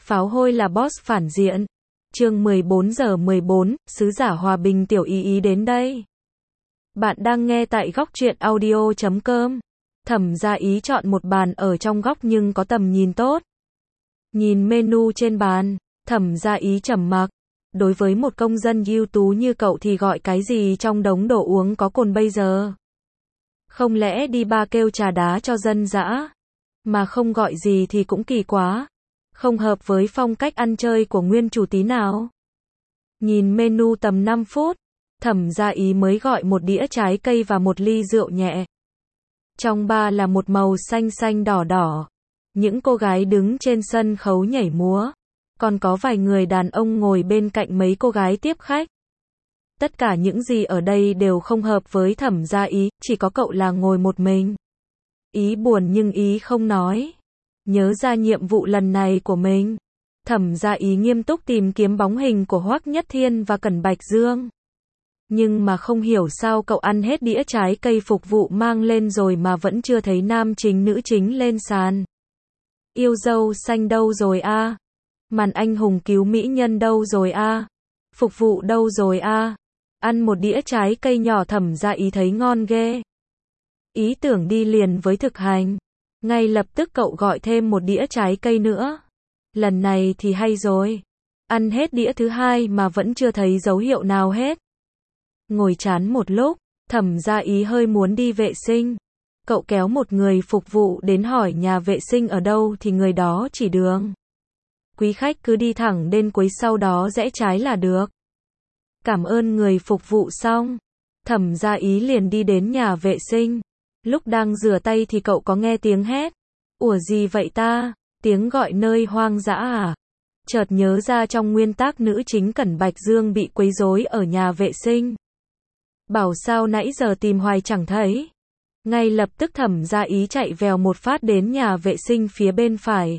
Pháo hôi là boss phản diện. Chương 14:14, sứ giả hòa bình tiểu ý đến đây. Bạn đang nghe tại góc truyện audio.com. Thẩm Gia Ý chọn một bàn ở trong góc nhưng có tầm nhìn tốt. Nhìn menu trên bàn, Thẩm Gia Ý trầm mặc. Đối với một công dân ưu tú như cậu thì gọi cái gì trong đống đồ uống có cồn bây giờ? Không lẽ đi bar kêu trà đá cho dân dã? Mà không gọi gì thì cũng kỳ quá. Không hợp với phong cách ăn chơi của nguyên chủ tí nào. Nhìn menu tầm 5 phút, Thẩm Gia Ý mới gọi một đĩa trái cây và một ly rượu nhẹ. Trong bar là một màu xanh xanh đỏ đỏ. Những cô gái đứng trên sân khấu nhảy múa. Còn có vài người đàn ông ngồi bên cạnh mấy cô gái tiếp khách. Tất cả những gì ở đây đều không hợp với Thẩm Gia Ý, chỉ có cậu là ngồi một mình. Ý buồn nhưng ý không nói. Nhớ ra nhiệm vụ lần này của mình. Thẩm Gia Ý nghiêm túc tìm kiếm bóng hình của Hoắc Nhất Thiên và Cẩn Bạch Dương. Nhưng mà không hiểu sao cậu ăn hết đĩa trái cây phục vụ mang lên rồi mà vẫn chưa thấy nam chính nữ chính lên sàn. Yêu dâu xanh đâu rồi a? Màn anh hùng cứu mỹ nhân đâu rồi a? Phục vụ đâu rồi a? Ăn một đĩa trái cây nhỏ Thẩm Gia Ý thấy ngon ghê. Ý tưởng đi liền với thực hành. Ngay lập tức cậu gọi thêm một đĩa trái cây nữa. Lần này thì hay rồi. Ăn hết đĩa thứ hai mà vẫn chưa thấy dấu hiệu nào hết. Ngồi chán một lúc, Thẩm Gia Ý hơi muốn đi vệ sinh. Cậu kéo một người phục vụ đến hỏi nhà vệ sinh ở đâu thì người đó chỉ đường. Quý khách cứ đi thẳng đến cuối sau đó rẽ trái là được. Cảm ơn người phục vụ xong. Thẩm Gia Ý liền đi đến nhà vệ sinh. Lúc đang rửa tay thì cậu có nghe tiếng hét. Ủa gì vậy ta? Tiếng gọi nơi hoang dã à? Chợt nhớ ra trong nguyên tác nữ chính Cẩn Bạch Dương bị quấy rối ở nhà vệ sinh. Bảo sao nãy giờ tìm hoài chẳng thấy. Ngay lập tức Thẩm Gia Ý chạy vèo một phát đến nhà vệ sinh phía bên phải.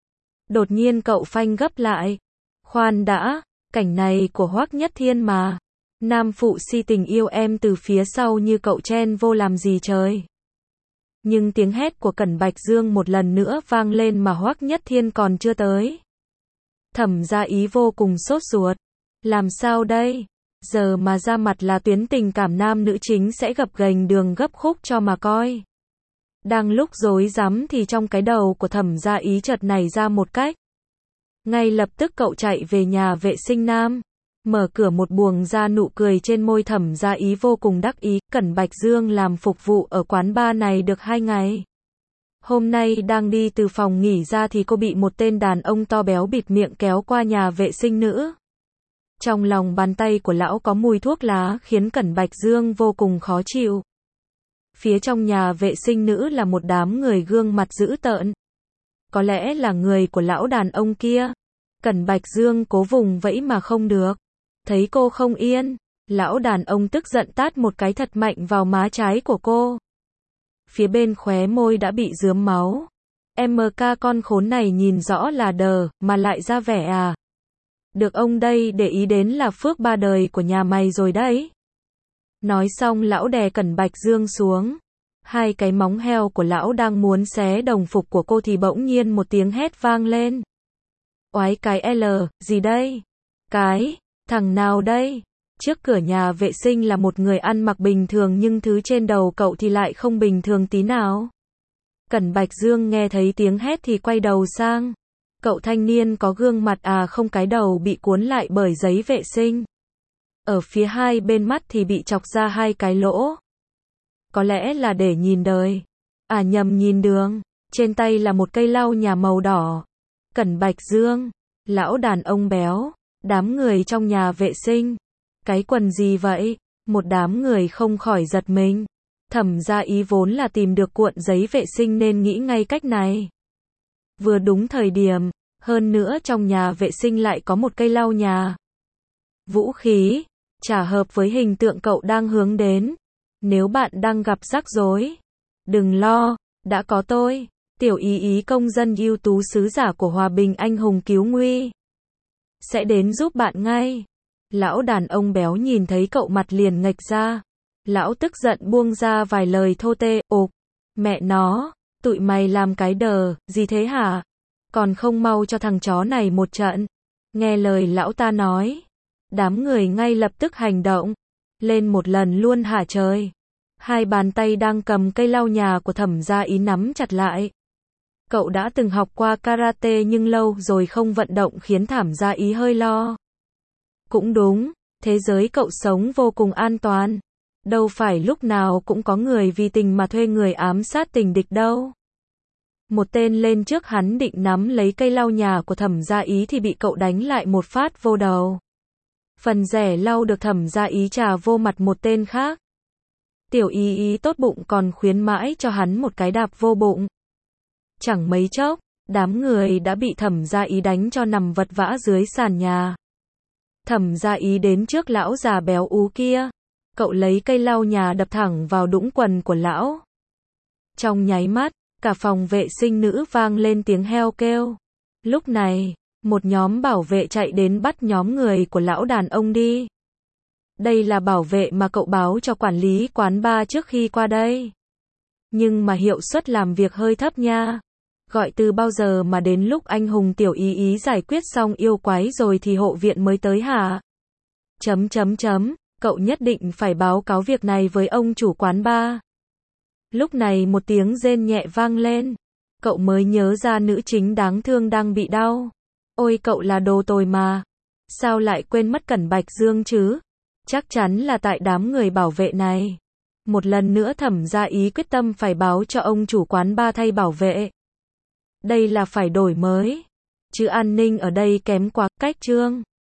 Đột nhiên cậu phanh gấp lại. Khoan đã, cảnh này của Hoắc Nhất Thiên mà. Nam phụ si tình yêu em từ phía sau như cậu chen vô làm gì trời. Nhưng tiếng hét của Cẩn Bạch Dương một lần nữa vang lên mà Hoắc Nhất Thiên còn chưa tới. Thẩm Gia Ý vô cùng sốt ruột. Làm sao đây? Giờ mà ra mặt là tuyến tình cảm nam nữ chính sẽ gập ghềnh đường gấp khúc cho mà coi. Đang lúc rối rắm thì trong cái đầu của Thẩm Gia Ý chợt nảy ra một cách. Ngay lập tức cậu chạy về nhà vệ sinh nam. Mở cửa một buồng ra nụ cười trên môi Thẩm Gia Ý vô cùng đắc ý. Cẩn Bạch Dương làm phục vụ ở quán bar này được 2 ngày. Hôm nay đang đi từ phòng nghỉ ra thì cô bị một tên đàn ông to béo bịt miệng kéo qua nhà vệ sinh nữ. Trong lòng bàn tay của lão có mùi thuốc lá khiến Cẩn Bạch Dương vô cùng khó chịu. Phía trong nhà vệ sinh nữ là một đám người gương mặt dữ tợn. Có lẽ là người của lão đàn ông kia. Cẩn Bạch Dương cố vùng vẫy mà không được. Thấy cô không yên, lão đàn ông tức giận tát một cái thật mạnh vào má trái của cô. Phía bên khóe môi đã bị rướm máu. MK con khốn này nhìn rõ là đờ, mà lại ra vẻ à. Được ông đây để ý đến là phước ba đời của nhà mày rồi đấy. Nói xong lão đè Cẩn Bạch Dương xuống. Hai cái móng heo của lão đang muốn xé đồng phục của cô thì bỗng nhiên một tiếng hét vang lên. Oái cái L, gì đây? Cái, thằng nào đây? Trước cửa nhà vệ sinh là một người ăn mặc bình thường nhưng thứ trên đầu cậu thì lại không bình thường tí nào. Cẩn Bạch Dương nghe thấy tiếng hét thì quay đầu sang. Cậu thanh niên có gương mặt à không, cái đầu bị cuốn lại bởi giấy vệ sinh. Ở phía hai bên mắt thì bị chọc ra 2 cái lỗ. Có lẽ là để nhìn đời. À nhầm, nhìn đường. Trên tay là một cây lau nhà màu đỏ. Cẩn Bạch Dương, lão đàn ông béo, đám người trong nhà vệ sinh. Cái quần gì vậy? Một đám người không khỏi giật mình. Thẩm Gia Ý vốn là tìm được cuộn giấy vệ sinh nên nghĩ ngay cách này. Vừa đúng thời điểm, hơn nữa trong nhà vệ sinh lại có một cây lau nhà. Vũ khí, chả hợp với hình tượng cậu đang hướng đến. Nếu bạn đang gặp rắc rối, đừng lo, đã có tôi, tiểu ý công dân ưu tú sứ giả của hòa bình anh hùng cứu nguy. Sẽ đến giúp bạn ngay. Lão đàn ông béo nhìn thấy cậu mặt liền nghệch ra. Lão tức giận buông ra vài lời thô tê, ộp, mẹ nó, tụi mày làm cái đờ, gì thế hả? Còn không mau cho thằng chó này một trận. Nghe lời lão ta nói. Đám người ngay lập tức hành động. Lên một lần luôn hả trời. Hai bàn tay đang cầm cây lau nhà của Thẩm Gia Ý nắm chặt lại. Cậu đã từng học qua karate nhưng lâu rồi không vận động khiến Thẩm Gia Ý hơi lo. Cũng đúng, thế giới cậu sống vô cùng an toàn. Đâu phải lúc nào cũng có người vì tình mà thuê người ám sát tình địch đâu. Một tên lên trước hắn định nắm lấy cây lau nhà của Thẩm Gia Ý thì bị cậu đánh lại một phát vô đầu. Phần rẻ lau được Thẩm Gia Ý trà vô mặt một tên khác. Tiểu Ý Ý tốt bụng còn khuyến mãi cho hắn một cái đạp vô bụng. Chẳng mấy chốc, đám người đã bị Thẩm Gia Ý đánh cho nằm vật vã dưới sàn nhà. Thẩm Gia Ý đến trước lão già béo ú kia. Cậu lấy cây lau nhà đập thẳng vào đũng quần của lão. Trong nháy mắt, cả phòng vệ sinh nữ vang lên tiếng heo kêu. Lúc này, một nhóm bảo vệ chạy đến bắt nhóm người của lão đàn ông đi. Đây là bảo vệ mà cậu báo cho quản lý quán bar trước khi qua đây. Nhưng mà hiệu suất làm việc hơi thấp nha. Gọi từ bao giờ mà đến lúc anh hùng Tiểu Ý Ý giải quyết xong yêu quái rồi thì hộ viện mới tới hả? Cậu nhất định phải báo cáo việc này với ông chủ quán bar. Lúc này một tiếng rên nhẹ vang lên. Cậu mới nhớ ra nữ chính đáng thương đang bị đau. Ôi cậu là đồ tồi mà. Sao lại quên mất Cẩn Bạch Dương chứ? Chắc chắn là tại đám người bảo vệ này. Một lần nữa Thẩm Gia Ý quyết tâm phải báo cho ông chủ quán bar thay bảo vệ. Đây là phải đổi mới. Chứ an ninh ở đây kém quá, cách chương.